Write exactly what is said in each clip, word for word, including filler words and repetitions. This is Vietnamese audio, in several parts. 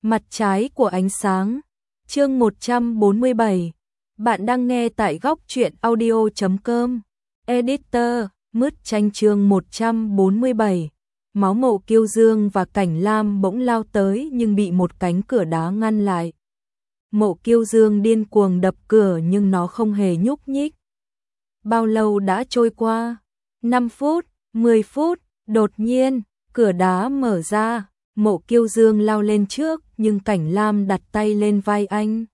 Mặt trái của ánh sáng. Chương một trăm bốn mươi bảy. Bạn đang nghe tại góc truyện audio chấm com. Editor, Mứt Tranh chương một trăm bốn mươi bảy. Máu Mộ Kiêu Dương và Cảnh Lam bỗng lao tới nhưng bị một cánh cửa đá ngăn lại. Mộ Kiêu Dương điên cuồng đập cửa nhưng nó không hề nhúc nhích. Bao lâu đã trôi qua? năm phút, mười phút, đột nhiên, cửa đá mở ra. Mộ Kiêu Dương lao lên trước nhưng Cảnh Lam đặt tay lên vai anh.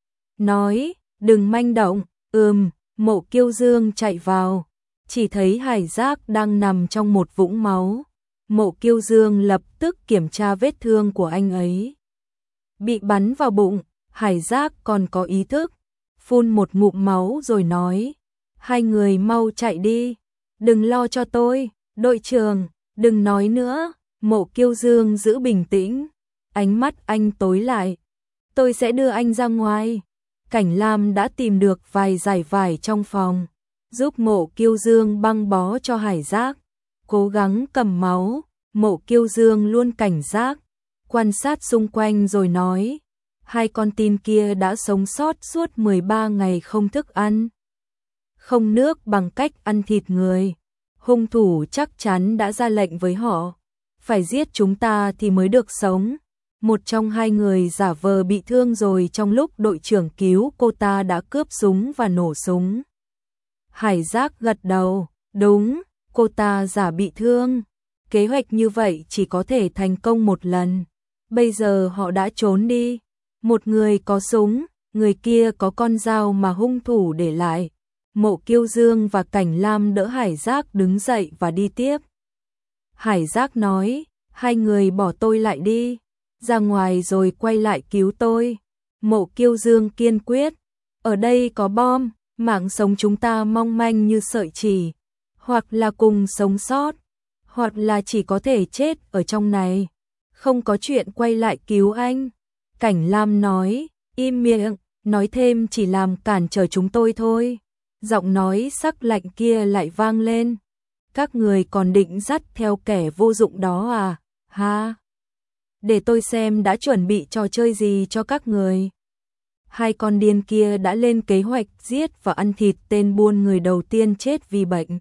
Nói, đừng manh động. Ừm, Mộ Kiêu Dương chạy vào. Chỉ thấy Hải Giác đang nằm trong một vũng máu. Mộ Kiêu Dương lập tức kiểm tra vết thương của anh ấy. Bị bắn vào bụng, Hải Giác còn có ý thức. Phun một ngụm máu rồi nói. Hai người mau chạy đi. Đừng lo cho tôi, đội trưởng, đừng nói nữa. Mộ Kiêu Dương giữ bình tĩnh. Ánh mắt anh tối lại. Tôi sẽ đưa anh ra ngoài. Cảnh Lam đã tìm được vài dải vải trong phòng. Giúp Mộ Kiêu Dương băng bó cho Hải Giác. Cố gắng cầm máu. Mộ Kiêu Dương luôn cảnh giác. Quan sát xung quanh rồi nói. Hai con tin kia đã sống sót suốt mười ba ngày không thức ăn, không nước bằng cách ăn thịt người. Hung thủ chắc chắn đã ra lệnh với họ. Phải giết chúng ta thì mới được sống. Một trong hai người giả vờ bị thương rồi trong lúc đội trưởng cứu cô ta đã cướp súng và nổ súng. Hải Giác gật đầu. Đúng, cô ta giả bị thương. Kế hoạch như vậy chỉ có thể thành công một lần. Bây giờ họ đã trốn đi. Một người có súng, người kia có con dao mà hung thủ để lại. Mộ Kiêu Dương và Cảnh Lam đỡ Hải Giác đứng dậy và đi tiếp. Hải Giác nói, hai người bỏ tôi lại đi, ra ngoài rồi quay lại cứu tôi. Mộ Kiêu Dương kiên quyết, ở đây có bom, mạng sống chúng ta mong manh như sợi chỉ, hoặc là cùng sống sót, hoặc là chỉ có thể chết ở trong này. Không có chuyện quay lại cứu anh. Cảnh Lam nói, im miệng, nói thêm chỉ làm cản trở chúng tôi thôi. Giọng nói sắc lạnh kia lại vang lên. Các người còn định dắt theo kẻ vô dụng đó à? Ha? Để tôi xem đã chuẩn bị trò chơi gì cho các người. Hai con điên kia đã lên kế hoạch giết và ăn thịt tên buôn người đầu tiên chết vì bệnh.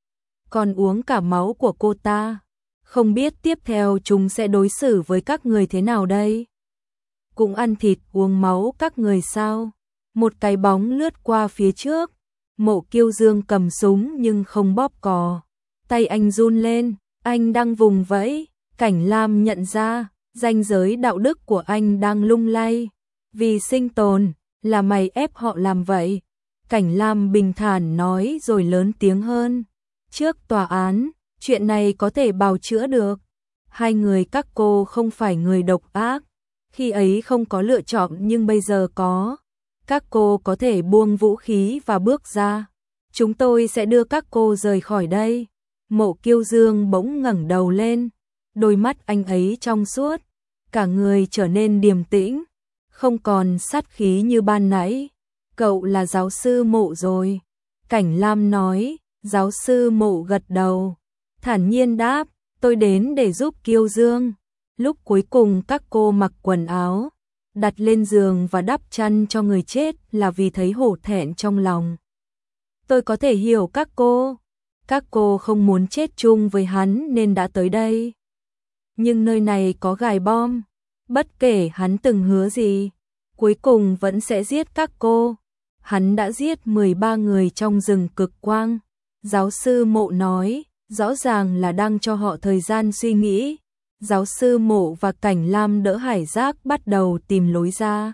Còn uống cả máu của cô ta. Không biết tiếp theo chúng sẽ đối xử với các người thế nào đây? Cũng ăn thịt uống máu các người sao? Một cái bóng lướt qua phía trước. Mộ Kiêu Dương cầm súng nhưng không bóp cò. Tay anh run lên, anh đang vùng vẫy. Cảnh Lam nhận ra, ranh giới đạo đức của anh đang lung lay. Vì sinh tồn, là mày ép họ làm vậy. Cảnh Lam bình thản nói rồi lớn tiếng hơn. Trước tòa án, chuyện này có thể bào chữa được. Hai người các cô không phải người độc ác. Khi ấy không có lựa chọn nhưng bây giờ có. Các cô có thể buông vũ khí và bước ra. Chúng tôi sẽ đưa các cô rời khỏi đây. Mộ Kiêu Dương bỗng ngẩng đầu lên. Đôi mắt anh ấy trong suốt. Cả người trở nên điềm tĩnh. Không còn sát khí như ban nãy. Cậu là giáo sư Mộ rồi. Cảnh Lam nói. Giáo sư Mộ gật đầu. Thản nhiên đáp. Tôi đến để giúp Kiêu Dương. Lúc cuối cùng các cô mặc quần áo, đặt lên giường và đắp chăn cho người chết là vì thấy hổ thẹn trong lòng. Tôi có thể hiểu các cô. Các cô không muốn chết chung với hắn nên đã tới đây. Nhưng nơi này có gài bom. Bất kể hắn từng hứa gì, cuối cùng vẫn sẽ giết các cô. Hắn đã giết mười ba người trong rừng cực quang. Giáo sư Mộ nói, rõ ràng là đang cho họ thời gian suy nghĩ. Giáo sư Mộ và Cảnh Lam đỡ Hải Giác bắt đầu tìm lối ra.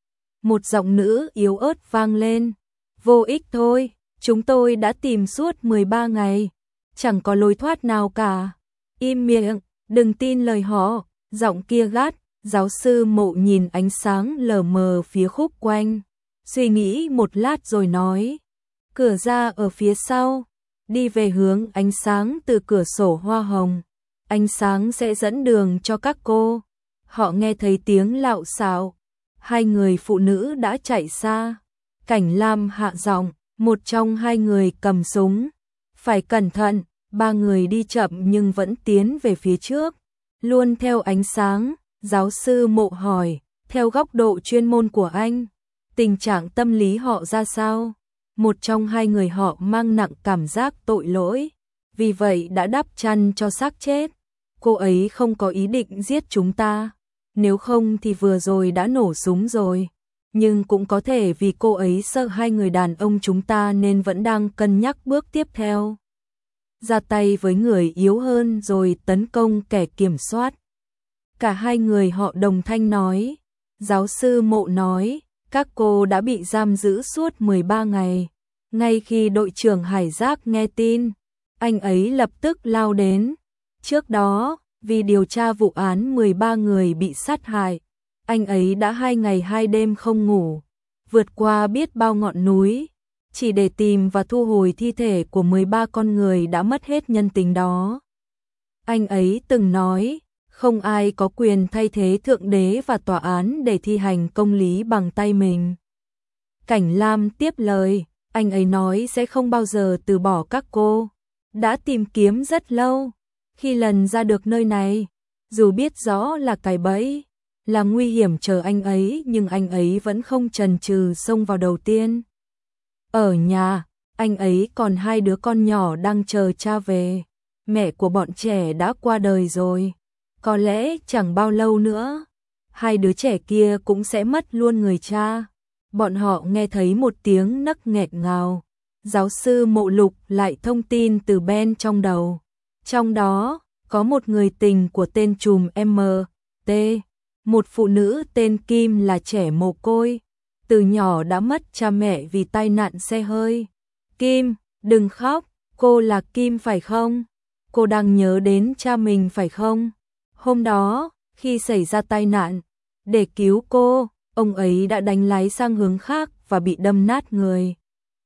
Một giọng nữ yếu ớt vang lên. Vô ích thôi, chúng tôi đã tìm suốt mười ba ngày. Chẳng có lối thoát nào cả. Im miệng, đừng tin lời họ. Giọng kia gắt. Giáo sư Mộ nhìn ánh sáng lờ mờ phía khúc quanh. Suy nghĩ một lát rồi nói. Cửa ra ở phía sau. Đi về hướng ánh sáng từ cửa sổ hoa hồng. Ánh sáng sẽ dẫn đường cho các cô. Họ nghe thấy tiếng lạo xạo. Hai người phụ nữ đã chạy xa. Cảnh Lam hạ giọng, một trong hai người cầm súng. Phải cẩn thận, ba người đi chậm nhưng vẫn tiến về phía trước. Luôn theo ánh sáng, Giáo sư Mộ hỏi, theo góc độ chuyên môn của anh, tình trạng tâm lý họ ra sao? Một trong hai người họ mang nặng cảm giác tội lỗi, vì vậy đã đắp chăn cho xác chết. Cô ấy không có ý định giết chúng ta, nếu không thì vừa rồi đã nổ súng rồi. Nhưng cũng có thể vì cô ấy sợ hai người đàn ông chúng ta nên vẫn đang cân nhắc bước tiếp theo. Ra tay với người yếu hơn rồi tấn công kẻ kiểm soát. Cả hai người họ đồng thanh nói. Giáo sư Mộ nói, các cô đã bị giam giữ suốt mười ba ngày. Ngay khi đội trưởng Hải Giác nghe tin, anh ấy lập tức lao đến. Trước đó, vì điều tra vụ án mười ba người bị sát hại, anh ấy đã hai ngày hai đêm không ngủ, vượt qua biết bao ngọn núi, chỉ để tìm và thu hồi thi thể của mười ba con người đã mất hết nhân tính đó. Anh ấy từng nói, không ai có quyền thay thế Thượng Đế và tòa án để thi hành công lý bằng tay mình. Cảnh Lam tiếp lời, anh ấy nói sẽ không bao giờ từ bỏ các cô. Đã tìm kiếm rất lâu, khi lần ra được nơi này, dù biết rõ là cái bẫy, là nguy hiểm chờ anh ấy nhưng anh ấy vẫn không chần chừ xông vào đầu tiên. Ở nhà, anh ấy còn hai đứa con nhỏ đang chờ cha về. Mẹ của bọn trẻ đã qua đời rồi. Có lẽ chẳng bao lâu nữa, hai đứa trẻ kia cũng sẽ mất luôn người cha. Bọn họ nghe thấy một tiếng nấc nghẹt ngào. Giáo sư Mộ lục lại thông tin từ Ben trong đầu. Trong đó, có một người tình của tên trùm em tê, một phụ nữ tên Kim là trẻ mồ côi, từ nhỏ đã mất cha mẹ vì tai nạn xe hơi. Kim, đừng khóc, cô là Kim phải không? Cô đang nhớ đến cha mình phải không? Hôm đó, khi xảy ra tai nạn, để cứu cô, ông ấy đã đánh lái sang hướng khác và bị đâm nát người.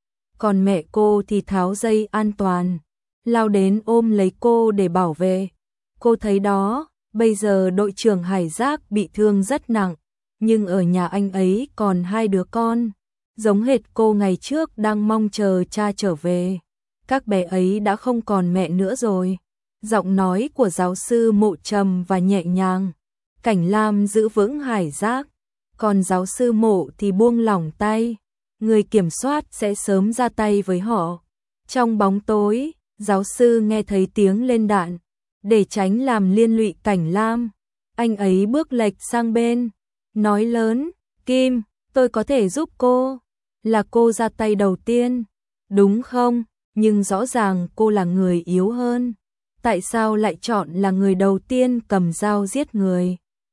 Còn mẹ cô thì tháo dây an toàn, lao đến ôm lấy cô để bảo vệ. Cô thấy đó, bây giờ đội trưởng Hải Giác bị thương rất nặng, nhưng ở nhà anh ấy còn hai đứa con, giống hệt cô ngày trước đang mong chờ cha trở về. Các bé ấy đã không còn mẹ nữa rồi. Giọng nói của giáo sư Mộ trầm và nhẹ nhàng. Cảnh Lam giữ vững Hải Giác, còn giáo sư Mộ thì buông lỏng tay. Người kiểm soát sẽ sớm ra tay với họ. Trong bóng tối, giáo sư nghe thấy tiếng lên đạn. Để tránh làm liên lụy Cảnh Lam, anh ấy bước lệch sang bên, nói lớn, Kim, tôi có thể giúp cô. Là cô ra tay đầu tiên, đúng không? Nhưng rõ ràng cô là người yếu hơn. Tại sao lại chọn là người đầu tiên cầm dao giết người?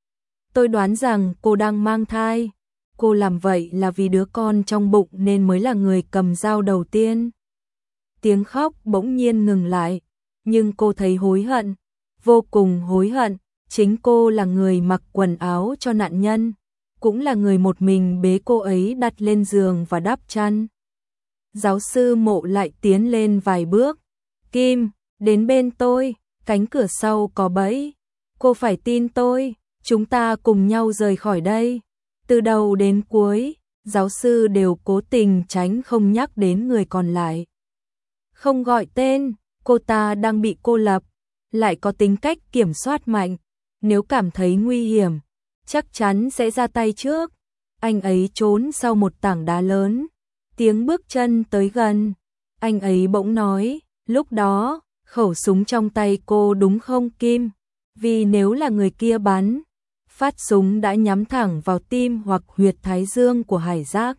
Tôi đoán rằng cô đang mang thai. Cô làm vậy là vì đứa con trong bụng nên mới là người cầm dao đầu tiên. Tiếng khóc bỗng nhiên ngừng lại, nhưng cô thấy hối hận, vô cùng hối hận. Chính cô là người mặc quần áo cho nạn nhân, cũng là người một mình bế cô ấy đặt lên giường và đắp chăn. Giáo sư Mộ lại tiến lên vài bước. Kim, đến bên tôi, cánh cửa sau có bẫy. Cô phải tin tôi, chúng ta cùng nhau rời khỏi đây. Từ đầu đến cuối, giáo sư đều cố tình tránh không nhắc đến người còn lại. Không gọi tên, cô ta đang bị cô lập, lại có tính cách kiểm soát mạnh. Nếu cảm thấy nguy hiểm, chắc chắn sẽ ra tay trước. Anh ấy trốn sau một tảng đá lớn. Tiếng bước chân tới gần. Anh ấy bỗng nói, lúc đó, khẩu súng trong tay cô đúng không Kim? Vì nếu là người kia bắn, phát súng đã nhắm thẳng vào tim hoặc huyệt thái dương của Hải Giác.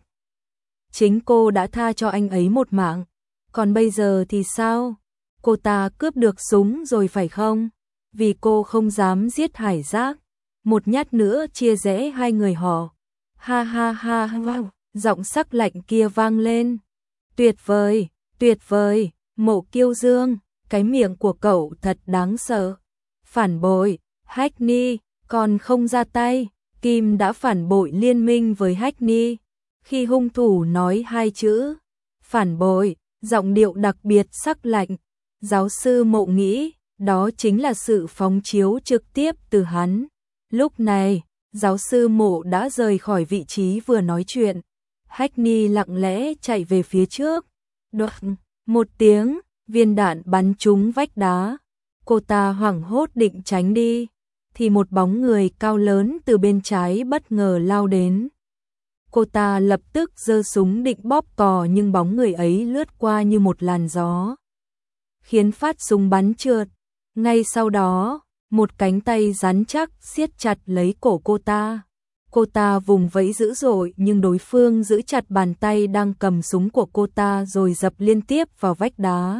Chính cô đã tha cho anh ấy một mạng. Còn bây giờ thì sao? Cô ta cướp được súng rồi phải không? Vì cô không dám giết Hải Giác. Một nhát nữa chia rẽ hai người họ. Ha ha ha ha, giọng sắc lạnh kia vang lên. Tuyệt vời, tuyệt vời, Mộ Kiêu Dương, cái miệng của cậu thật đáng sợ. Phản bội, Hackney, còn không ra tay. Kim đã phản bội liên minh với Hackney. Khi hung thủ nói hai chữ phản bội, giọng điệu đặc biệt sắc lạnh. Giáo sư Mộ nghĩ, đó chính là sự phóng chiếu trực tiếp từ hắn. Lúc này, giáo sư Mộ đã rời khỏi vị trí vừa nói chuyện. Hackney lặng lẽ chạy về phía trước. Đoạt, một tiếng, viên đạn bắn trúng vách đá. Cô ta hoảng hốt định tránh đi. thì một bóng người cao lớn từ bên trái bất ngờ lao đến. Cô ta lập tức giơ súng định bóp cò nhưng bóng người ấy lướt qua như một làn gió, khiến phát súng bắn trượt. Ngay sau đó, một cánh tay rắn chắc siết chặt lấy cổ cô ta. Cô ta vùng vẫy dữ dội nhưng đối phương giữ chặt bàn tay đang cầm súng của cô ta rồi dập liên tiếp vào vách đá.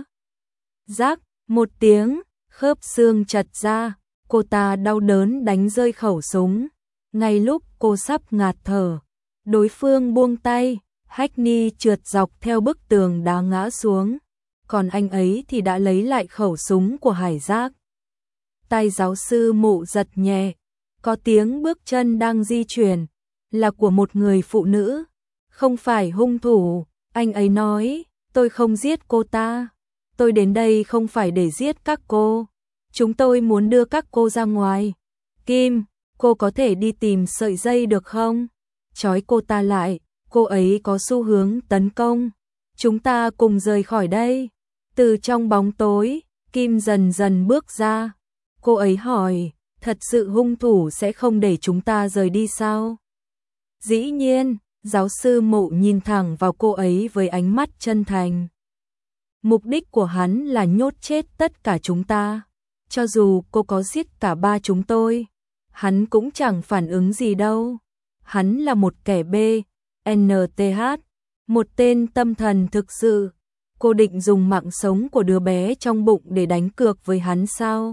Rác, một tiếng, khớp xương chật ra, cô ta đau đớn đánh rơi khẩu súng. Ngay lúc cô sắp ngạt thở, đối phương buông tay, Hackney trượt dọc theo bức tường đá ngã xuống, còn anh ấy thì đã lấy lại khẩu súng của Hải Giác. Tay giáo sư Mộ giật nhẹ, có tiếng bước chân đang di chuyển, là của một người phụ nữ, không phải hung thủ. Anh ấy nói, tôi không giết cô ta, tôi đến đây không phải để giết các cô, chúng tôi muốn đưa các cô ra ngoài. Kim, cô có thể đi tìm sợi dây được không? Trói cô ta lại, cô ấy có xu hướng tấn công. Chúng ta cùng rời khỏi đây. Từ trong bóng tối, Kim dần dần bước ra. Cô ấy hỏi, thật sự hung thủ sẽ không để chúng ta rời đi sao? Dĩ nhiên, giáo sư Mộ nhìn thẳng vào cô ấy với ánh mắt chân thành. Mục đích của hắn là nhốt chết tất cả chúng ta. Cho dù cô có giết cả ba chúng tôi, hắn cũng chẳng phản ứng gì đâu. Hắn là một kẻ B, N T H, một tên tâm thần thực sự. Cô định dùng mạng sống của đứa bé trong bụng để đánh cược với hắn sao?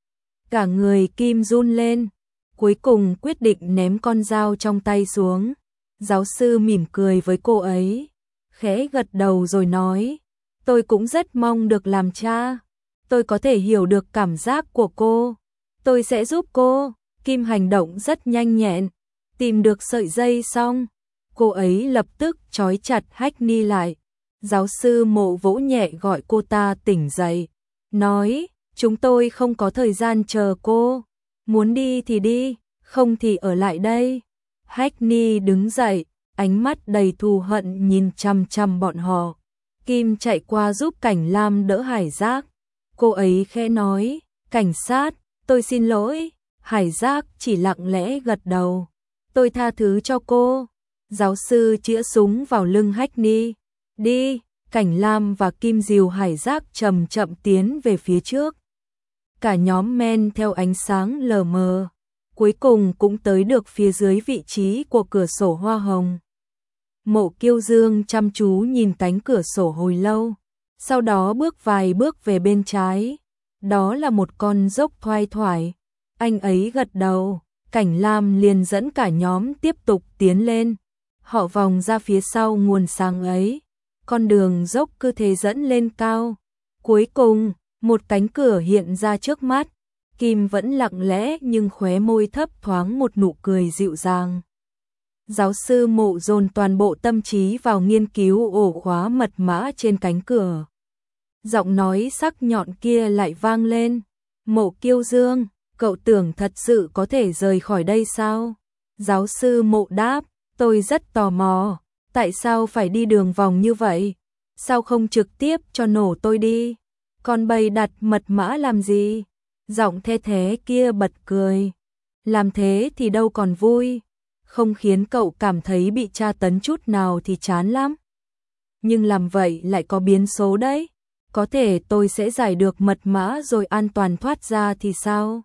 Cả người Kim run lên, cuối cùng quyết định ném con dao trong tay xuống. Giáo sư mỉm cười với cô ấy, khẽ gật đầu rồi nói, tôi cũng rất mong được làm cha. Tôi có thể hiểu được cảm giác của cô. Tôi sẽ giúp cô. Kim hành động rất nhanh nhẹn. Tìm được sợi dây xong, cô ấy lập tức trói chặt Hackney lại. Giáo sư Mộ vỗ nhẹ gọi cô ta tỉnh dậy, nói, chúng tôi không có thời gian chờ cô. Muốn đi thì đi, không thì ở lại đây. Hackney đứng dậy, ánh mắt đầy thù hận nhìn chằm chằm bọn họ. Kim chạy qua giúp Cảnh Lam đỡ Hải Giác. Cô ấy khẽ nói, cảnh sát, tôi xin lỗi. Hải Giác chỉ lặng lẽ gật đầu. Tôi tha thứ cho cô. Giáo sư chĩa súng vào lưng Hackney. Đi, Cảnh Lam và Kim dìu Hải Giác chậm chậm tiến về phía trước. Cả nhóm men theo ánh sáng lờ mờ, cuối cùng cũng tới được phía dưới vị trí của cửa sổ hoa hồng. Mộ Kiêu Dương chăm chú nhìn cánh cửa sổ hồi lâu, sau đó bước vài bước về bên trái. Đó là một con dốc thoai thoải. Anh ấy gật đầu, Cảnh Lam liền dẫn cả nhóm tiếp tục tiến lên. Họ vòng ra phía sau nguồn sáng ấy. Con đường dốc cứ thế dẫn lên cao. Cuối cùng, một cánh cửa hiện ra trước mắt. Kim vẫn lặng lẽ nhưng khóe môi thấp thoáng một nụ cười dịu dàng. Giáo sư Mộ dồn toàn bộ tâm trí vào nghiên cứu ổ khóa mật mã trên cánh cửa. Giọng nói sắc nhọn kia lại vang lên. Mộ Kiêu Dương, cậu tưởng thật sự có thể rời khỏi đây sao? Giáo sư Mộ đáp, tôi rất tò mò. Tại sao phải đi đường vòng như vậy? Sao không trực tiếp cho nổ tôi đi? Còn bày đặt mật mã làm gì? Giọng the thế kia bật cười. Làm thế thì đâu còn vui. Không khiến cậu cảm thấy bị tra tấn chút nào thì chán lắm. Nhưng làm vậy lại có biến số đấy. Có thể tôi sẽ giải được mật mã rồi an toàn thoát ra thì sao?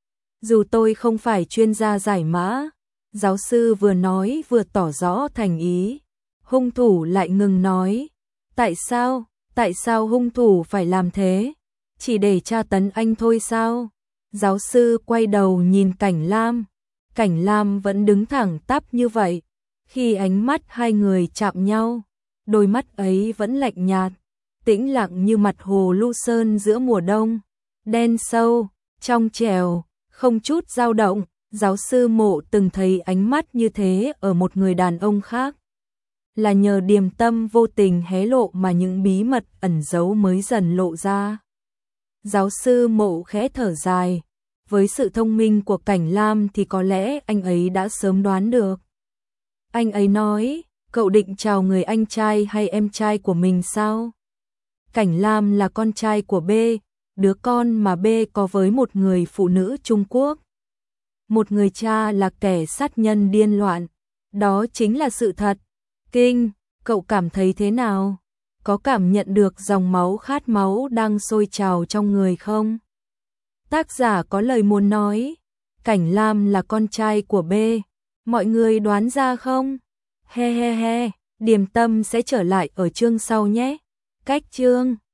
Dù tôi không phải chuyên gia giải mã. Giáo sư vừa nói vừa tỏ rõ thành ý. Hung thủ lại ngừng nói. Tại sao? Tại sao hung thủ phải làm thế? Chỉ để tra tấn anh thôi sao? Giáo sư quay đầu nhìn Cảnh Lam. Cảnh Lam vẫn đứng thẳng tắp như vậy. Khi ánh mắt hai người chạm nhau, đôi mắt ấy vẫn lạnh nhạt, tĩnh lặng như mặt hồ Lu Sơn giữa mùa đông. Đen sâu, trong trẻo, không chút dao động. Giáo sư Mộ từng thấy ánh mắt như thế ở một người đàn ông khác. Là nhờ điềm tâm vô tình hé lộ mà những bí mật ẩn giấu mới dần lộ ra. Giáo sư Mộ khẽ thở dài. Với sự thông minh của Cảnh Lam thì có lẽ anh ấy đã sớm đoán được. Anh ấy nói, cậu định chào người anh trai hay em trai của mình sao? Cảnh Lam là con trai của B, đứa con mà B có với một người phụ nữ Trung Quốc. một người cha là kẻ sát nhân điên loạn. Đó chính là sự thật. Kinh, cậu cảm thấy thế nào? Có cảm nhận được dòng máu khát máu đang sôi trào trong người không? Tác giả có lời muốn nói, Cảnh Lam là con trai của B. Mọi người đoán ra không? He he he, Điềm Tâm sẽ trở lại ở chương sau nhé. Cách chương